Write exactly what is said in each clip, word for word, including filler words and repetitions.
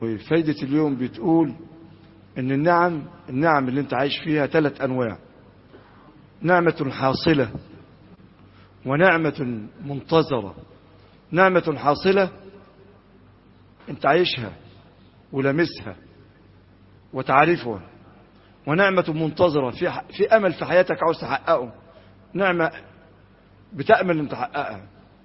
وفايدة اليوم بتقول ان النعم النعم اللي انت عايش فيها ثلاث انواع: نعمة حاصلة، ونعمة منتظرة. نعمة حاصلة انت عايشها ولمسها وتعرفها، ونعمة منتظرة في في امل في حياتك عاوز تحققه، نعمة بتأمل ان تحققها،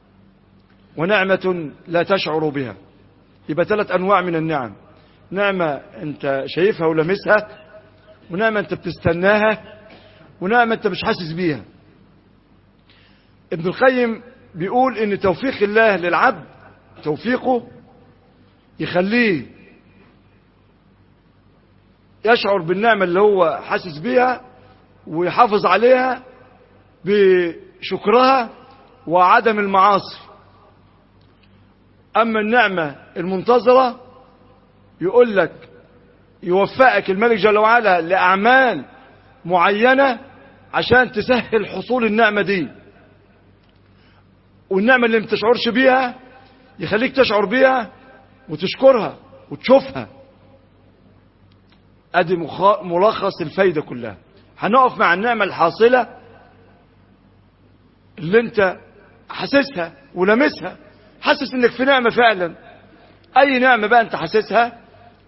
ونعمة لا تشعر بها. يبقى ثلاث انواع من النعم: نعمة انت شايفها ولمسها، ونعمة انت بتستناها، ونعمة انت مش حاسس بيها. ابن القيم بيقول ان توفيق الله للعبد، توفيقه يخليه يشعر بالنعمة اللي هو حاسس بيها ويحافظ عليها بشكرها وعدم المعاصي. اما النعمة المنتظرة يقول لك يوفقك الملك جل وعلا لأعمال معينة عشان تسهل حصول النعمة دي، والنعمة اللي ما تشعرش بيها يخليك تشعر بيها وتشكرها وتشوفها. ادي ملخص الفايدة كلها. هنقف مع النعمة الحاصلة اللي انت حاسسها ولمسها، حاسس انك في نعمة فعلا. اي نعمة بقى انت حاسسها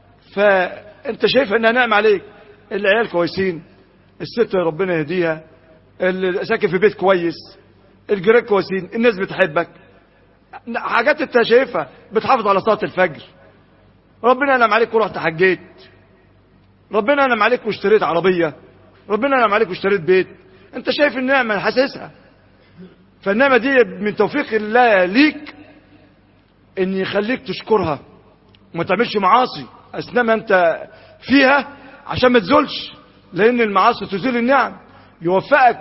فانت شايف انها نعمة عليك. العيال كويسين، الست ربنا يهديها، اللي ساكن في بيت كويس، الجيران كويسين، الناس بتحبك، حاجات انت شايفها. بتحافظ على صلاة الفجر، ربنا انعم عليك ورحت حجيت، ربنا انعم عليك واشتريت عربية، ربنا انعم عليك واشتريت بيت. انت شايف النعمة حاسسها. فالنعمة دي من توفيق الله ليك ان يخليك تشكرها وما تعملش معاصي اثناء ما انت فيها عشان ما تزولش، لان المعاصي تزيل النعم. يوفقك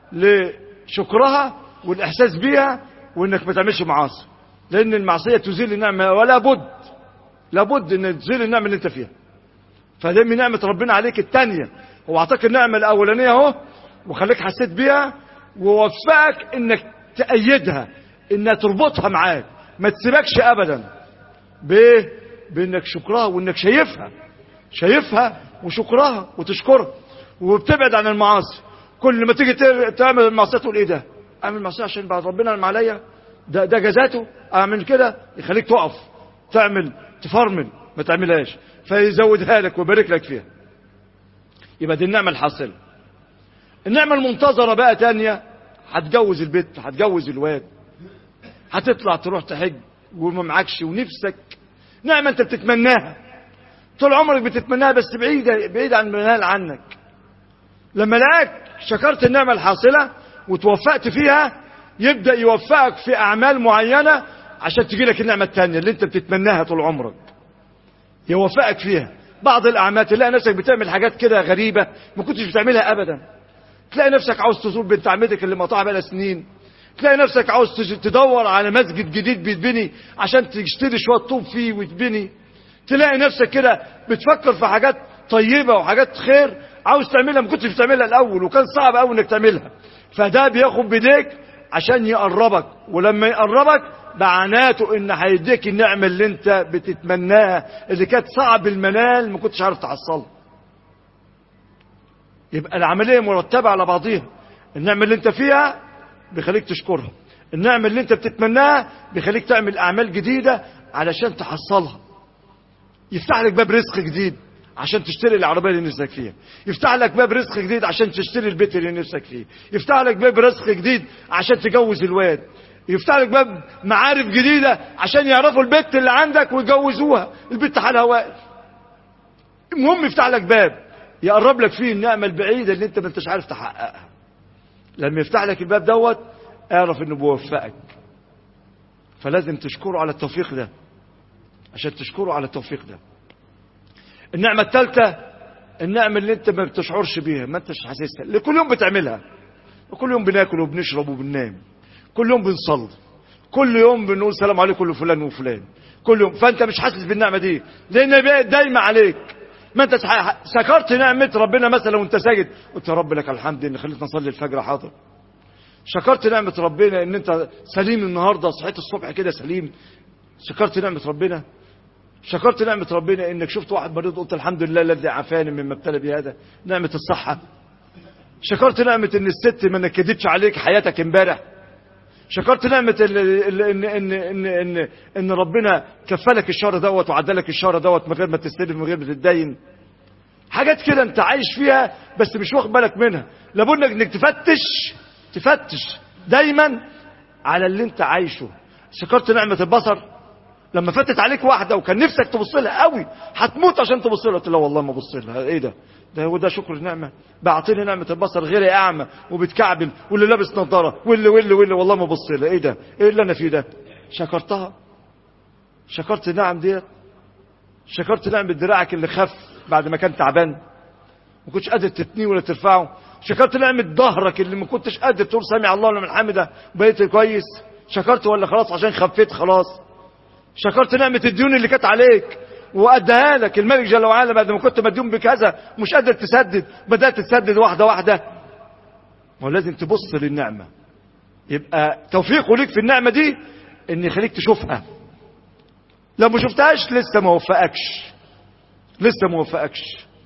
لشكرها والاحساس بيها وانك ما تعملش معاصي، لان المعصية تزيل النعمة، ولا بد لابد ان تزيل النعمة اللي انت فيها. فده من نعمة ربنا عليك التانية. هو اعطاك النعمة الاولانية اهو وخليك حسيت بيها، ووفقك انك تأيدها، انها تربطها معاك، ما تسيبكش ابدا بايه؟ بانك شكرها وانك شايفها شايفها وشكرها وتشكرها، وبتبعد عن المعاصي. كل ما تيجي تعمل المعصيه تقول ايه ده؟ اعمل معصيه عشان بعد ربنا انعم عليا، ده ده جزاته اعمل كده. يخليك تقف تعمل تفرمل ما تعملهاش، فيزودها لك ويبارك لك فيها. يبقى دي النعمه الحاصله. النعمه المنتظره بقى تانية: هتجوز البيت، هتجوز الواد، هتطلع تروح تحج وما معكش ونفسك. نعمة انت بتتمناها طول عمرك بتتمناها، بس بعيدة بعيدة عن المنال عنك. لما لقاك شكرت النعمة الحاصلة وتوفقت فيها، يبدأ يوفقك في أعمال معينة عشان تجي لك النعمة التانية اللي انت بتتمناها طول عمرك. يوفقك فيها بعض الأعمال، تلاقي نفسك بتعمل حاجات كده غريبة ما كنتش بتعملها أبدا. تلاقي نفسك عاوز تزور بنت عمتك اللي مقطعها بقى سنين، تلاقي نفسك عاوز تدور على مسجد جديد بيتبني عشان تشتري شوية طوب فيه وتبني. تلاقي نفسك كده بتفكر في حاجات طيبة وحاجات خير عاوز تعملها ما كنتش بتعملها الأول، وكان صعب قوي انك تعملها. فده بياخد بيديك عشان يقربك، ولما يقربك معناته ان هيديك النعمة اللي انت بتتمناها، اللي كانت صعب المنال ما كنتش عارف تحصلها. يبقى العملية مرتبة على بعضيها. النعمة اللي انت فيها بيخليك تشكرها، النعمة اللي انت بتتمناها بيخليك تعمل اعمال جديدة علشان تحصلها. يفتح لك باب رزق جديد عشان تشتري العربية اللي نفسك فيها، يفتح لك باب رزق جديد عشان تشتري البيت اللي نفسك فيه، يفتح لك باب رزق جديد عشان تجوز الواد، يفتح لك باب معارف جديدة عشان يعرفوا البيت اللي عندك ويجوزوها. البيت حالها واقف، المهم يفتح لك باب يقرب لك فيه النعمة البعيدة اللي انت ما انتش عارف تحققها. لما يفتح لك الباب دوت اعرف انه بيوفقك، فلازم تشكره على التوفيق ده، عشان تشكره على التوفيق ده. النعمة الثالثة: النعمة اللي انت ما بتشعرش بيها، ما انتش حاسسها، اللي كل يوم بتعملها. كل يوم بناكل وبنشرب وبننام، كل يوم بنصلي، كل يوم بنقول سلام عليكم لفلان وفلان، كل يوم. فانت مش حاسس بالنعمة دي لان بقت دايما عليك. ما انت سكرت نعمة ربنا مثلا وانت ساجد، قلت يا رب لك الحمد ان خليتنا نصلي الفجر، حاضر. شكرت نعمة ربنا ان انت سليم النهاردة، صحيت الصبح كده سليم، شكرت نعمة ربنا. شكرت نعمة ربنا انك شفت واحد مريض قلت الحمد لله الذي عافاني مما ابتلى بهذا، نعمة الصحة. شكرت نعمة ان الست ما نكدتش عليك حياتك امبارح. شكرت نعمة ان ان ان ان ان, إن ربنا كفلك الشهر دوت وعدلك الشهر دوت من غير ما تستلف من غير ما تتدين. حاجات كده انت عايش فيها بس مش واخد بالك منها. لابد انك تفتش تفتش دايما على اللي انت عايشه. شكرت نعمة البصر لما فاتت عليك واحدة وكان نفسك تبص لها قوي هتموت عشان تبص لها، قلت لا والله ما بص لها. ايه ده؟ ده هو ده شكر النعمة؟ بعطيني نعمة البصر غيري اعمى وبتكعبل واللي لابس نظارة واللي واللي واللي والله ما بص لها. ايه ده؟ ايه اللي انا فيه ده؟ شكرتها؟ شكرت النعم ديت؟ شكرت نعمة دراعك اللي خف بعد ما كان تعبان ما كنتش قادر تتنيه ولا ترفعه؟ شكرت نعمة ظهرك اللي ما كنتش قادر تقول سامع الله لمن حمده بقيت كويس؟ شكرت ولا خلاص عشان خفيت خلاص؟ شكرت نعمة الديون اللي كانت عليك وأداها لك الملك جل وعلا بعد ما كنت مديون بكذا مش قادر تسدد بدأت تسدد واحدة واحدة؟ ولازم تبص للنعمة. يبقى توفيقه ليك في النعمة دي ان يخليك تشوفها. لو ما شفتهاش لسه ما وفقكش لسه ما وفقكش.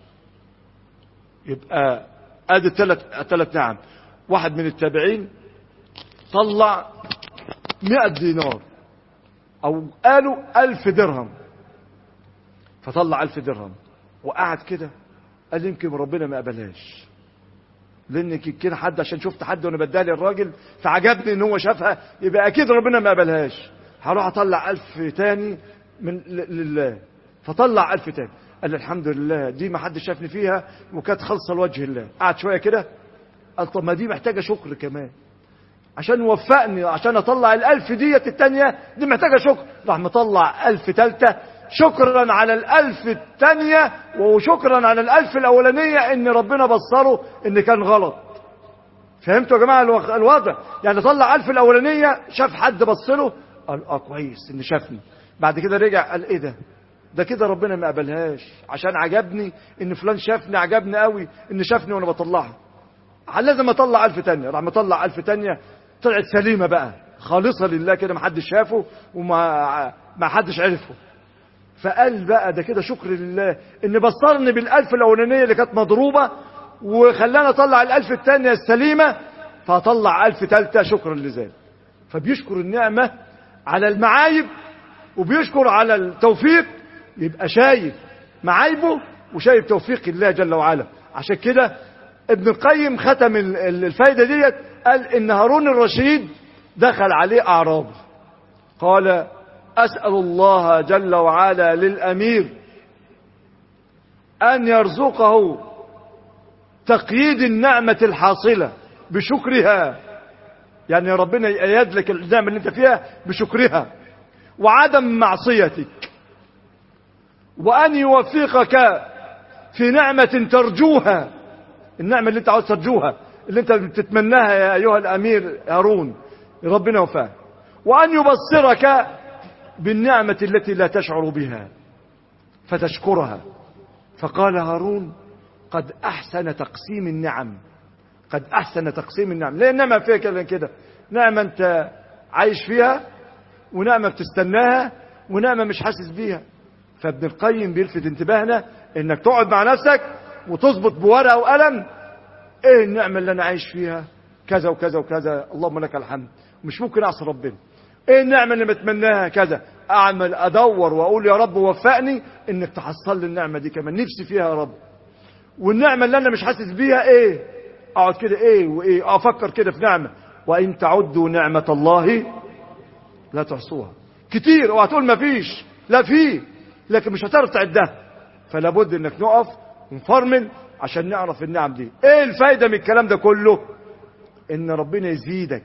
يبقى ادي الثلاث ثلاث نعم. واحد من التابعين طلع مئة دينار او قالوا ألف درهم، فطلع ألف درهم وقعد كده قال يمكن ربنا ما قبلهاش، لان كده حد عشان شفت حد وانا بدالي الراجل فعجبني ان هو شافها يبقى اكيد ربنا ما قبلهاش، هروح اطلع ألف تاني من لله. فطلع ألف تاني قال الحمد لله دي ما حد شافني فيها وكانت خالصه لوجه الله. قعد شويه كده قال طب ما دي محتاجه شكر كمان عشان وفقني عشان اطلع الألف ديت التانية دي محتاجه شكر. راح مطلع ألف تالتة شكرا على الألف التانية وشكرا على الألف الأولانية ان ربنا بصره ان كان غلط. فهمتوا يا جماعة الوضع؟ يعني طلع ألف الأولانية شاف حد بصله قال اه كويس ان شافني. بعد كده رجع قال ايه ده ده كده ربنا ما قبلهاش عشان عجبني ان فلان شافني عجبني قوي ان شافني وانا بطلعها لازم اطلع ألف تانية. راح مطلع ألف تانية طلعت سليمة بقى خالصة لله كده ما حدش شافه وما ما حدش عرفه. فقال بقى ده كده شكر لله ان بصرني بالألف الأولانية اللي كانت مضروبة وخلانا اطلع الألف التانية السليمة فاطلع ألف تالتة شكرا لذلك. فبيشكر النعمة على المعايب وبيشكر على التوفيق. يبقى شايف معايبه وشايف توفيق الله جل وعلا. عشان كده ابن القيم ختم الفايدة ديت قال ان هارون الرشيد دخل عليه اعرابي قال اسأل الله جل وعلا للامير ان يرزقه تقييد النعمة الحاصلة بشكرها، يعني ربنا يأيد لك النعمة اللي انت فيها بشكرها وعدم معصيتك، وان يوفقك في نعمة ترجوها، النعمة اللي انت عاوز ترجوها اللي انت بتتمناها يا ايها الامير هارون ربنا يوفقك، وان يبصرك بالنعمة التي لا تشعر بها فتشكرها. فقال هارون قد احسن تقسيم النعم قد احسن تقسيم النعم. ليه النعمة فيها كده كده؟ نعمة انت عايش فيها ونعمة بتستناها ونعمة مش حاسس بيها. فابن القيم بيلفت انتباهنا انك تقعد مع نفسك وتظبط بورقة وقلم ايه النعمة اللي انا عايش فيها كذا وكذا وكذا اللهم لك الحمد مش ممكن اعصي ربنا. ايه النعمة اللي بتمناها كذا اعمل ادور واقول يا رب وفقني انك تحصل لي النعمة دي كمان نفسي فيها يا رب. والنعمة اللي انا مش حاسس بيها ايه اقعد كده ايه وايه افكر كده في نعمة وان تعدوا نعمة الله لا تحصوها. كتير وهتقول ما فيش لا فيه لكن مش هتعرف تعدها. فلا بد انك نقف ونفرمل عشان نعرف النعم دي. ايه الفايدة من الكلام ده كله؟ ان ربنا يزيدك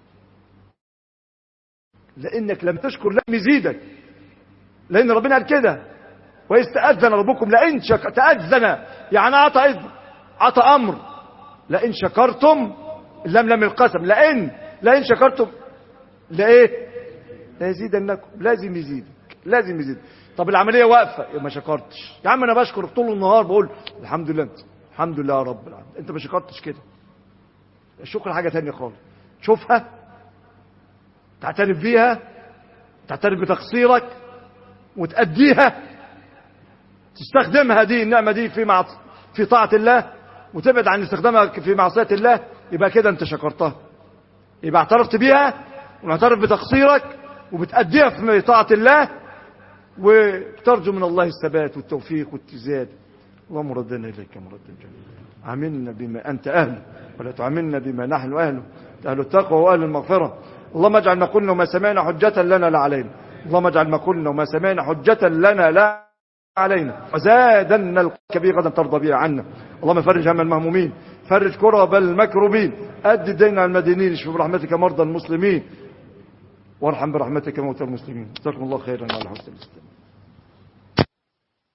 لانك لم تشكر لم يزيدك. لان ربنا قال كده ويستأذن ربكم لئن شك تأذن يعني عطى اذن عطى امر لئن شكرتم لم لم القسم لئن لئن شكرتم لايه لا يزيدنكم. لازم يزيدك لازم يزيدك. طب العملية واقفة ما شكرتش يا عم انا بشكر طول النهار بقول الحمد لله انت الحمد لله يا رب العالمين انت ما شكرتش كده. الشكر حاجة تانية خالص. تشوفها تعترف بيها تعترف بتقصيرك وتأديها، تستخدمها دي النعمة دي في مع في طاعة الله، وتبعد عن استخدامها في معصية الله، يبقى كده انت شكرتها، يبقى اعترفت بيها ومعترف بتقصيرك وبتأديها في طاعة الله، وترجو من الله الثبات والتوفيق والاتزان. اللهم ردنا إليك مردا جميلا، عاملنا بما أنت أهله ولا تعاملنا بما نحن أهله، أهل التقوى وأهل المغفرة. اللهم اجعل ما قلنا وما سمعنا حجة لنا لا علينا، اللهم اجعل ما قلنا وما سمعنا حجة لنا لا علينا، وزادنا الكبير غدا ترضى بها عنا. اللهم فرج هم المهمومين، فرج كرب المكروبين، أد الدين على المدينين، اشف برحمتك مرضى المسلمين، وارحم برحمتك موتى المسلمين. جزاكم الله خيرا على حسن الاستماع.